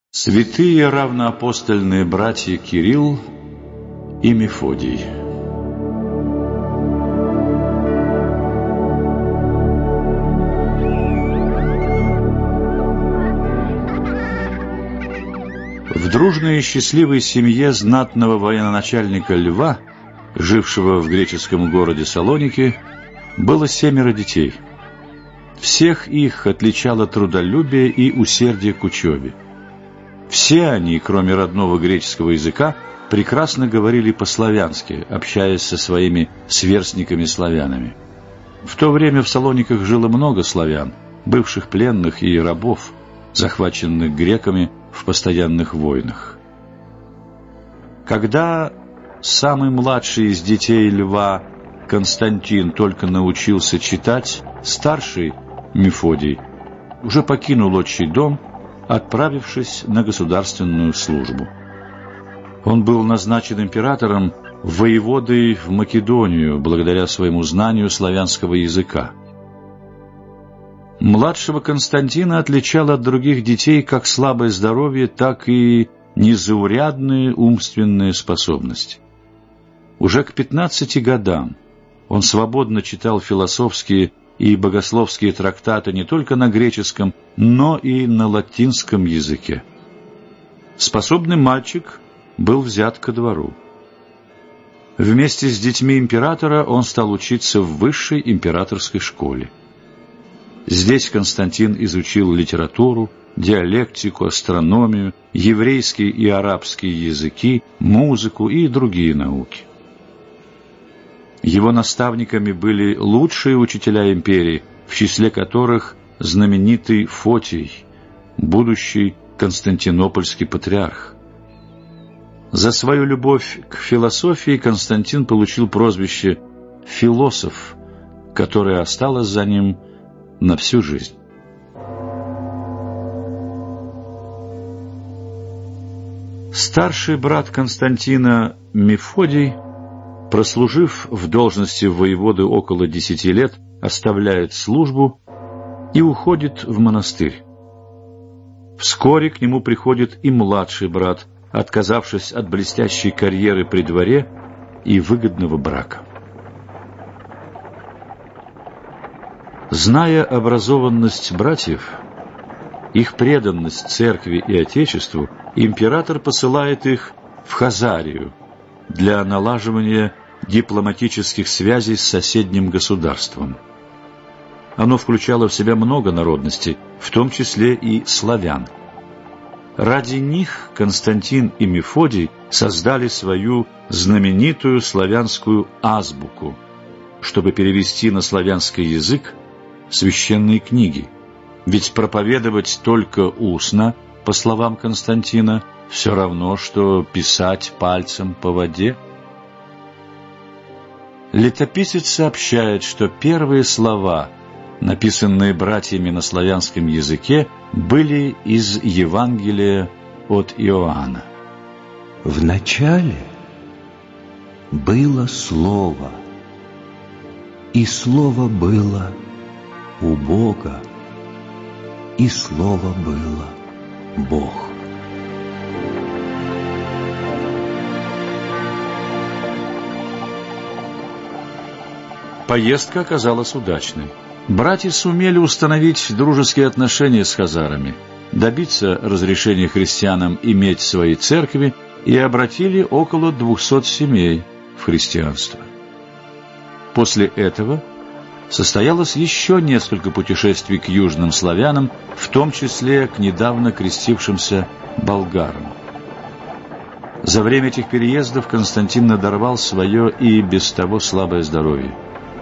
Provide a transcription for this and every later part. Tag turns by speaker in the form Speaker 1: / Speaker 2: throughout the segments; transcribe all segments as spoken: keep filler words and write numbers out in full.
Speaker 1: Святые равноапостольные братья Кирилл и Мефодий. В дружной и счастливой семье знатного военачальника Льва, жившего в греческом городе Салоники, было семеро детей. Всех их отличало трудолюбие и усердие к учебе. Все они, кроме родного греческого языка, прекрасно говорили по-славянски, общаясь со своими сверстниками-славянами. В то время в Салониках жило много славян, бывших пленных и рабов, захваченных греками в постоянных войнах. Когда самый младший из детей Льва, Константин, только научился читать, старший, Мефодий, уже покинул отчий дом, отправившись на государственную службу. Он был назначен императором воеводой в Македонию благодаря своему знанию славянского языка. Младшего Константина отличало от других детей как слабое здоровье, так и незаурядные умственные способности. Уже к пятнадцати годам он свободно читал философские и богословские трактаты не только на греческом, но и на латинском языке. Способный мальчик был взят ко двору. Вместе с детьми императора он стал учиться в высшей императорской школе. Здесь Константин изучил литературу, диалектику, астрономию, еврейский и арабский языки, музыку и другие науки. Его наставниками были лучшие учителя империи, в числе которых знаменитый Фотий, будущий константинопольский патриарх. За свою любовь к философии Константин получил прозвище «философ», которое осталось за ним на всю жизнь. Старший брат Константина Мефодий, прослужив в должности воеводы около десяти лет, оставляет службу и уходит в монастырь. Вскоре к нему приходит и младший брат, отказавшись от блестящей карьеры при дворе и выгодного брака. Зная образованность братьев, их преданность церкви и отечеству, император посылает их в Хазарию для налаживания дипломатических связей с соседним государством. Оно включало в себя много народностей, в том числе и славян. Ради них Константин и Мефодий создали свою знаменитую славянскую азбуку, чтобы перевести на славянский язык священные книги. Ведь проповедовать только устно, по словам Константина, все равно, что писать пальцем по воде. Летописец сообщает, что первые слова, написанные братьями на славянском языке, были из Евангелия от Иоанна.
Speaker 2: В начале было Слово, и Слово было у Бога, и Слово было Бог.
Speaker 1: Поездка оказалась удачной. Братья сумели установить дружеские отношения с хазарами, добиться разрешения христианам иметь свои церкви и обратили около двухсот семей в христианство. После этого состоялось еще несколько путешествий к южным славянам, в том числе к недавно крестившимся болгарам. За время этих переездов Константин надорвал свое и без того слабое здоровье.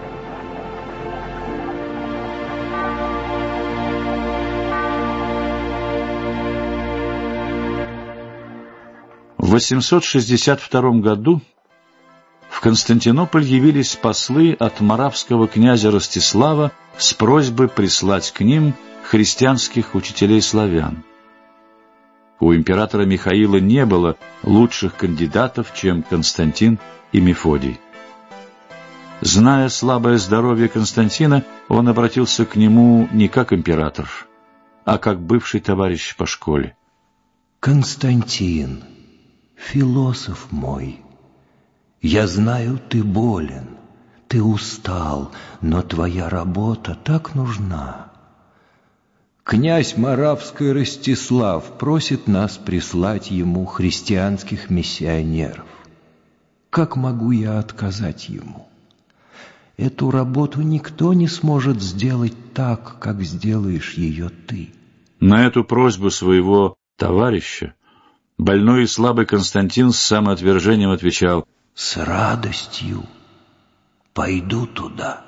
Speaker 1: В восемьсот шестьдесят втором году в Константинополь явились послы от моравского князя Ростислава с просьбой прислать к ним христианских учителей славян. У императора Михаила не было лучших кандидатов, чем Константин и Мефодий. Зная слабое здоровье Константина, он обратился к нему не как император, а как бывший товарищ по школе.
Speaker 2: Константин, философ мой, я знаю, ты болен, ты устал, но твоя работа так нужна. Князь Моравский Ростислав просит нас прислать ему христианских миссионеров. Как могу я отказать ему? Эту работу никто не сможет сделать так, как сделаешь ее ты.
Speaker 1: На эту просьбу своего товарища больной и слабый Константин с самоотвержением отвечал:
Speaker 2: «С радостью пойду туда».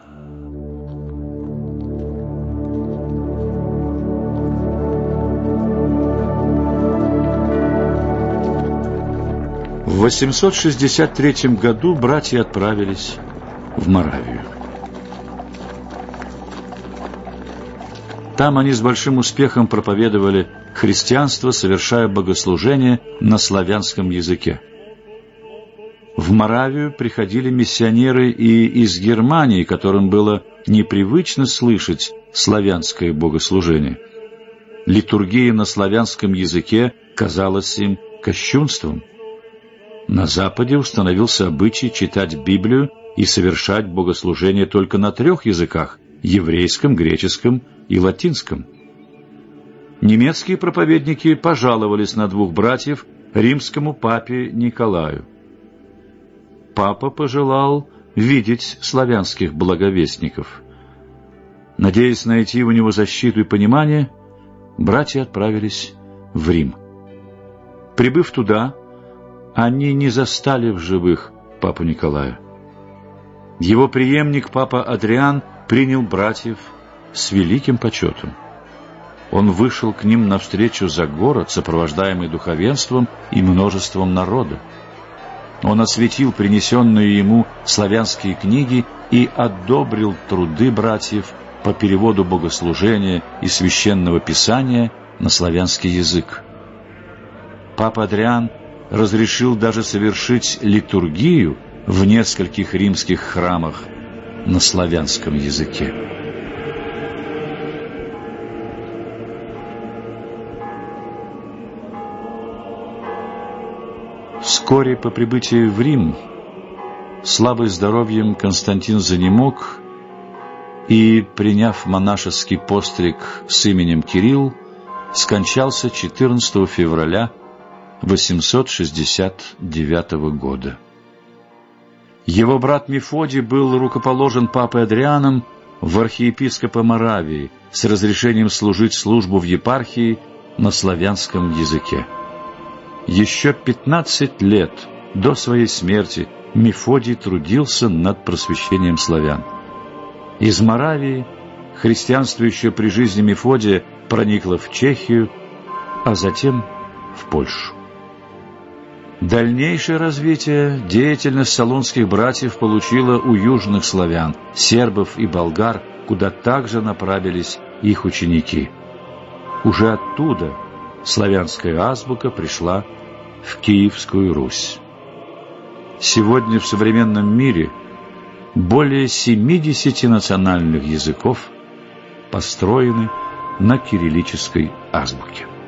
Speaker 1: В восемьсот шестьдесят третьем году братья отправились в Моравию. Там они с большим успехом проповедовали христианство, совершая богослужения на славянском языке. В Моравию приходили миссионеры и из Германии, которым было непривычно слышать славянское богослужение. Литургия на славянском языке казалась им кощунством. На Западе установился обычай читать Библию и совершать богослужение только на трех языках – еврейском, греческом и латинском. Немецкие проповедники пожаловались на двух братьев римскому папе Николаю. Папа пожелал видеть славянских благовестников. Надеясь найти у него защиту и понимание, братья отправились в Рим. Прибыв туда, они не застали в живых папу Николая. Его преемник, папа Адриан, принял братьев с великим почетом. Он вышел к ним навстречу за город, сопровождаемый духовенством и множеством народа. Он осветил принесенные ему славянские книги и одобрил труды братьев по переводу богослужения и священного писания на славянский язык. Папа Адриан разрешил даже совершить литургию в нескольких римских храмах на славянском языке. Вскоре по прибытии в Рим, слабый здоровьем, Константин занемог и, приняв монашеский постриг с именем Кирилл, скончался четырнадцатого февраля восемьсот шестьдесят девятого года. Его брат Мефодий был рукоположен папой Адрианом в архиепископа Моравии с разрешением служить службу в епархии на славянском языке. Еще пятнадцать лет до своей смерти Мефодий трудился над просвещением славян. Из Моравии христианство еще при жизни Мефодия проникло в Чехию, а затем в Польшу. Дальнейшее развитие деятельность салонских братьев получила у южных славян, сербов и болгар, куда также направились их ученики. Уже оттуда славянская азбука пришла в Киевскую Русь. Сегодня в современном мире более семидесяти национальных языков построены на кириллической азбуке.